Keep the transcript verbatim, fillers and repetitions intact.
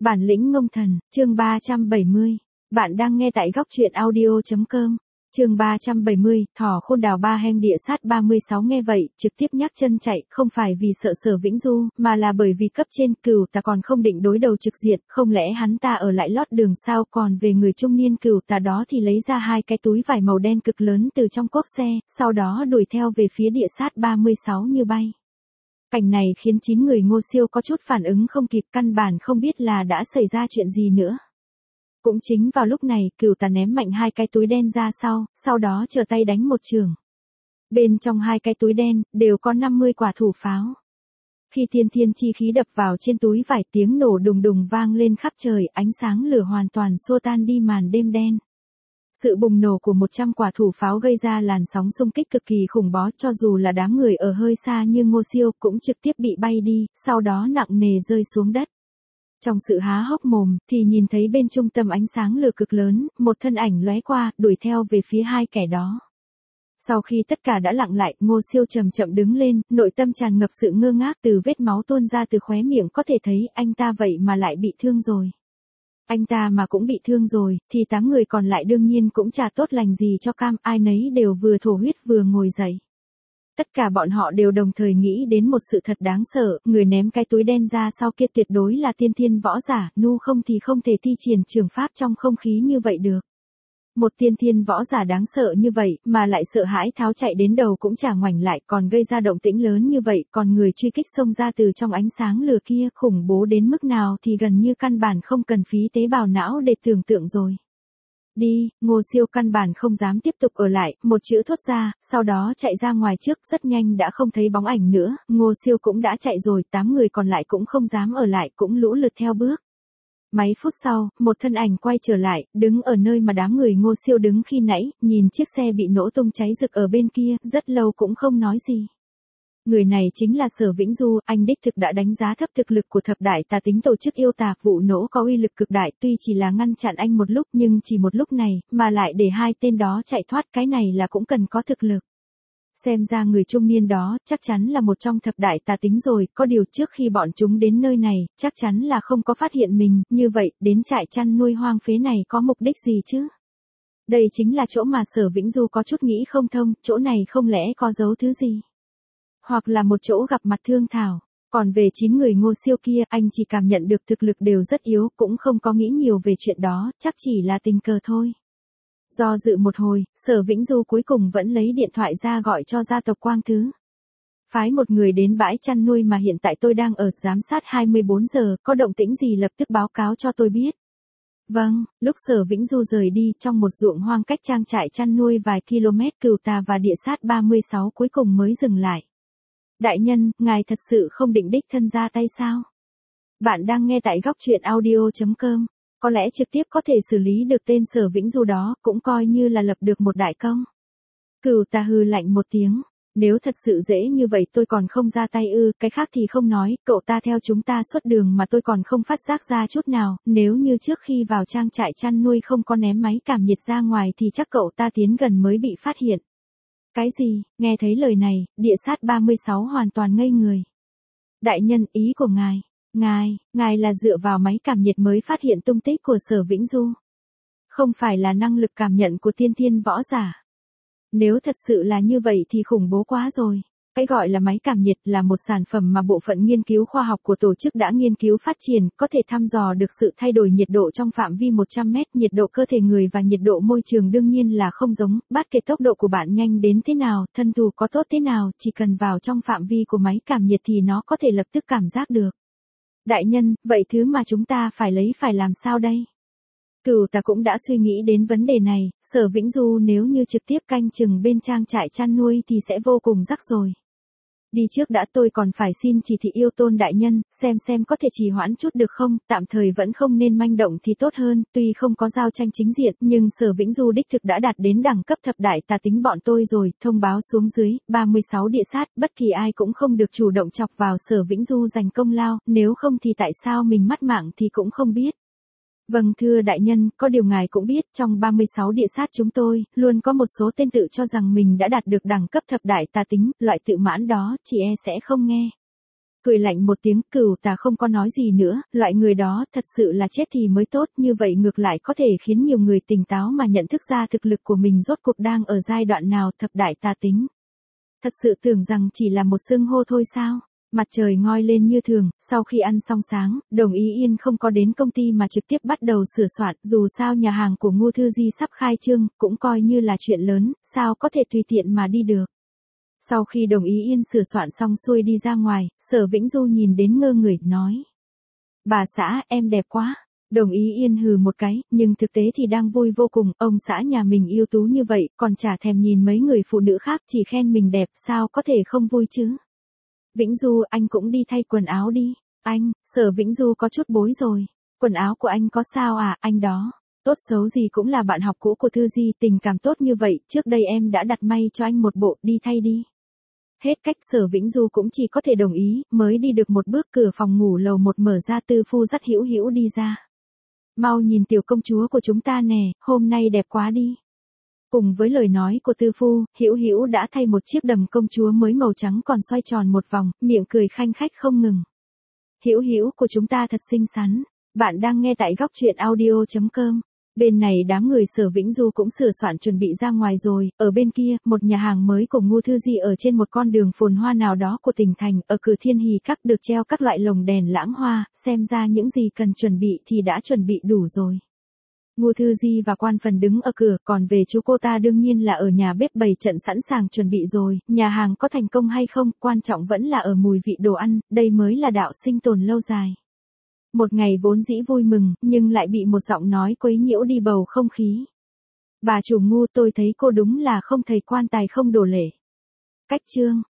Bản lĩnh ngông thần, chương ba trăm bảy mươi. Bạn đang nghe tại góc truyện audio.com. Chương ba trăm bảy mươi, thỏ khôn đào ba heng địa sát ba mươi sáu nghe vậy, trực tiếp nhắc chân chạy, không phải vì sợ Sở Vĩnh Du, mà là bởi vì cấp trên Cửu Tà còn không định đối đầu trực diện, không lẽ hắn ta ở lại lót đường sao? Còn về người trung niên Cửu Tà đó thì lấy ra hai cái túi vải màu đen cực lớn từ trong cốp xe, sau đó đuổi theo về phía địa sát ba mươi sáu như bay. Cảnh này khiến chín người Ngô Siêu có chút phản ứng không kịp, căn bản không biết là đã xảy ra chuyện gì nữa. Cũng chính vào lúc này, Cửu Tà ném mạnh hai cái túi đen ra sau, sau đó trở tay đánh một chưởng. Bên trong hai cái túi đen, đều có năm mươi quả thủ pháo. Khi thiên thiên chi khí đập vào trên túi vải, tiếng nổ đùng đùng vang lên khắp trời, ánh sáng lửa hoàn toàn xua tan đi màn đêm đen. Sự bùng nổ của một trăm quả thủ pháo gây ra làn sóng xung kích cực kỳ khủng bố, cho dù là đám người ở hơi xa như Ngô Siêu cũng trực tiếp bị bay đi, sau đó nặng nề rơi xuống đất. Trong sự há hốc mồm, thì nhìn thấy bên trung tâm ánh sáng lửa cực lớn, một thân ảnh lóe qua, đuổi theo về phía hai kẻ đó. Sau khi tất cả đã lặng lại, Ngô Siêu chậm chậm đứng lên, nội tâm tràn ngập sự ngơ ngác, từ vết máu tuôn ra từ khóe miệng có thể thấy anh ta vậy mà lại bị thương rồi. Anh ta mà cũng bị thương rồi, thì tám người còn lại đương nhiên cũng chả tốt lành gì cho cam, ai nấy đều vừa thổ huyết vừa ngồi dậy. Tất cả bọn họ đều đồng thời nghĩ đến một sự thật đáng sợ, người ném cái túi đen ra sau kia tuyệt đối là tiên thiên võ giả, nu không thì không thể thi triển trường pháp trong không khí như vậy được. Một tiên thiên võ giả đáng sợ như vậy, mà lại sợ hãi tháo chạy đến đầu cũng chả ngoảnh lại, còn gây ra động tĩnh lớn như vậy, còn người truy kích xông ra từ trong ánh sáng lửa kia, khủng bố đến mức nào thì gần như căn bản không cần phí tế bào não để tưởng tượng rồi. Đi, Ngô Siêu căn bản không dám tiếp tục ở lại, một chữ thốt ra, sau đó chạy ra ngoài trước, rất nhanh đã không thấy bóng ảnh nữa, Ngô Siêu cũng đã chạy rồi, tám người còn lại cũng không dám ở lại, cũng lũ lượt theo bước. Mấy phút sau, một thân ảnh quay trở lại, đứng ở nơi mà đám người Ngô Siêu đứng khi nãy, nhìn chiếc xe bị nổ tung cháy rực ở bên kia, rất lâu cũng không nói gì. Người này chính là Sở Vĩnh Du, anh đích thực đã đánh giá thấp thực lực của thập đại tà tính tổ chức yêu tà, vụ nổ có uy lực cực đại, tuy chỉ là ngăn chặn anh một lúc nhưng chỉ một lúc này, mà lại để hai tên đó chạy thoát, cái này là cũng cần có thực lực. Xem ra người trung niên đó, chắc chắn là một trong thập đại tà tính rồi, có điều trước khi bọn chúng đến nơi này, chắc chắn là không có phát hiện mình, như vậy, đến trại chăn nuôi hoang phế này có mục đích gì chứ? Đây chính là chỗ mà Sở Vĩnh Du có chút nghĩ không thông, chỗ này không lẽ có giấu thứ gì? Hoặc là một chỗ gặp mặt thương thảo. Còn về chín người Ngô Siêu kia, anh chỉ cảm nhận được thực lực đều rất yếu, cũng không có nghĩ nhiều về chuyện đó, chắc chỉ là tình cờ thôi. Do dự một hồi, Sở Vĩnh Du cuối cùng vẫn lấy điện thoại ra gọi cho gia tộc Quang Thứ. Phái một người đến bãi chăn nuôi mà hiện tại tôi đang ở, giám sát hai mươi bốn giờ, có động tĩnh gì lập tức báo cáo cho tôi biết. Vâng, lúc Sở Vĩnh Du rời đi, trong một ruộng hoang cách trang trại chăn nuôi vài km, Cửu Tà và địa sát ba mươi sáu cuối cùng mới dừng lại. Đại nhân, ngài thật sự không định đích thân ra tay sao? Bạn đang nghe tại góc truyện audio.com. Có lẽ trực tiếp có thể xử lý được tên Sở Vĩnh Du đó, cũng coi như là lập được một đại công. Cửu Tà hừ lạnh một tiếng. Nếu thật sự dễ như vậy tôi còn không ra tay ư, cái khác thì không nói, cậu ta theo chúng ta xuất đường mà tôi còn không phát giác ra chút nào, nếu như trước khi vào trang trại chăn nuôi không có ném máy cảm nhiệt ra ngoài thì chắc cậu ta tiến gần mới bị phát hiện. Cái gì? Nghe thấy lời này, địa sát ba mươi sáu hoàn toàn ngây người. Đại nhân, ý của ngài, ngài, ngài là dựa vào máy cảm nhiệt mới phát hiện tung tích của Sở Vĩnh Du. Không phải là năng lực cảm nhận của tiên thiên võ giả. Nếu thật sự là như vậy thì khủng bố quá rồi. Cái gọi là máy cảm nhiệt là một sản phẩm mà bộ phận nghiên cứu khoa học của tổ chức đã nghiên cứu phát triển, có thể thăm dò được sự thay đổi nhiệt độ trong phạm vi một trăm mét, nhiệt độ cơ thể người và nhiệt độ môi trường đương nhiên là không giống, bất kể tốc độ của bạn nhanh đến thế nào, thân thủ có tốt thế nào, chỉ cần vào trong phạm vi của máy cảm nhiệt thì nó có thể lập tức cảm giác được. Đại nhân, vậy thứ mà chúng ta phải lấy phải làm sao đây? Cửu Tà cũng đã suy nghĩ đến vấn đề này, Sở Vĩnh Du nếu như trực tiếp canh chừng bên trang trại chăn nuôi thì sẽ vô cùng rắc rối. Đi trước đã, tôi còn phải xin chỉ thị Yêu Tôn đại nhân, xem xem có thể trì hoãn chút được không, tạm thời vẫn không nên manh động thì tốt hơn, tuy không có giao tranh chính diện, nhưng Sở Vĩnh Du đích thực đã đạt đến đẳng cấp thập đại tà tính bọn tôi rồi, thông báo xuống dưới, ba mươi sáu địa sát, bất kỳ ai cũng không được chủ động chọc vào Sở Vĩnh Du giành công lao, nếu không thì tại sao mình mất mạng thì cũng không biết. Vâng thưa đại nhân, có điều ngài cũng biết, trong ba mươi sáu địa sát chúng tôi, luôn có một số tên tự cho rằng mình đã đạt được đẳng cấp thập đại tà tính, loại tự mãn đó, chỉ e sẽ không nghe. Cười lạnh một tiếng, Cửu Tà không có nói gì nữa, loại người đó thật sự là chết thì mới tốt, như vậy ngược lại có thể khiến nhiều người tỉnh táo mà nhận thức ra thực lực của mình rốt cuộc đang ở giai đoạn nào, thập đại tà tính. Thật sự tưởng rằng chỉ là một xưng hô thôi sao? Mặt trời ngoi lên như thường, sau khi ăn xong sáng, Đồng Ý Yên không có đến công ty mà trực tiếp bắt đầu sửa soạn, dù sao nhà hàng của Ngô Thư Di sắp khai trương, cũng coi như là chuyện lớn, sao có thể tùy tiện mà đi được. Sau khi Đồng Ý Yên sửa soạn xong xuôi đi ra ngoài, Sở Vĩnh Du nhìn đến ngơ người, nói. Bà xã, em đẹp quá. Đồng Ý Yên hừ một cái, nhưng thực tế thì đang vui vô cùng, ông xã nhà mình yêu tú như vậy, còn chả thèm nhìn mấy người phụ nữ khác chỉ khen mình đẹp, sao có thể không vui chứ. Vĩnh Du, anh cũng đi thay quần áo đi. Anh, Sở Vĩnh Du có chút bối rồi. Quần áo của anh có sao à, anh đó. Tốt xấu gì cũng là bạn học cũ của Thư Di, tình cảm tốt như vậy, trước đây em đã đặt may cho anh một bộ, đi thay đi. Hết cách, Sở Vĩnh Du cũng chỉ có thể đồng ý, mới đi được một bước, cửa phòng ngủ lầu một mở ra, Tư Phu dắt Hữu Hữu đi ra. Mau nhìn tiểu công chúa của chúng ta nè, hôm nay đẹp quá đi. Cùng với lời nói của Tư Phu, Hữu Hữu đã thay một chiếc đầm công chúa mới màu trắng còn xoay tròn một vòng, miệng cười khanh khách không ngừng. Hữu Hữu của chúng ta thật xinh xắn. Bạn đang nghe tại góc truyện audio chấm com. Bên này đám người Sở Vĩnh Du cũng sửa soạn chuẩn bị ra ngoài rồi, ở bên kia, một nhà hàng mới của Ngô Thư Di ở trên một con đường phồn hoa nào đó của tỉnh thành, ở cửa Thiên Hỷ Các được treo các loại lồng đèn lãng hoa, xem ra những gì cần chuẩn bị thì đã chuẩn bị đủ rồi. Ngô Thư Di và Quan Phần đứng ở cửa, còn về chú cô ta đương nhiên là ở nhà bếp bày trận sẵn sàng chuẩn bị rồi, nhà hàng có thành công hay không, quan trọng vẫn là ở mùi vị đồ ăn, đây mới là đạo sinh tồn lâu dài. Một ngày vốn dĩ vui mừng, nhưng lại bị một giọng nói quấy nhiễu đi bầu không khí. Bà chủ Ngu, tôi thấy cô đúng là không thầy quan tài không đổ lễ. Cách chương.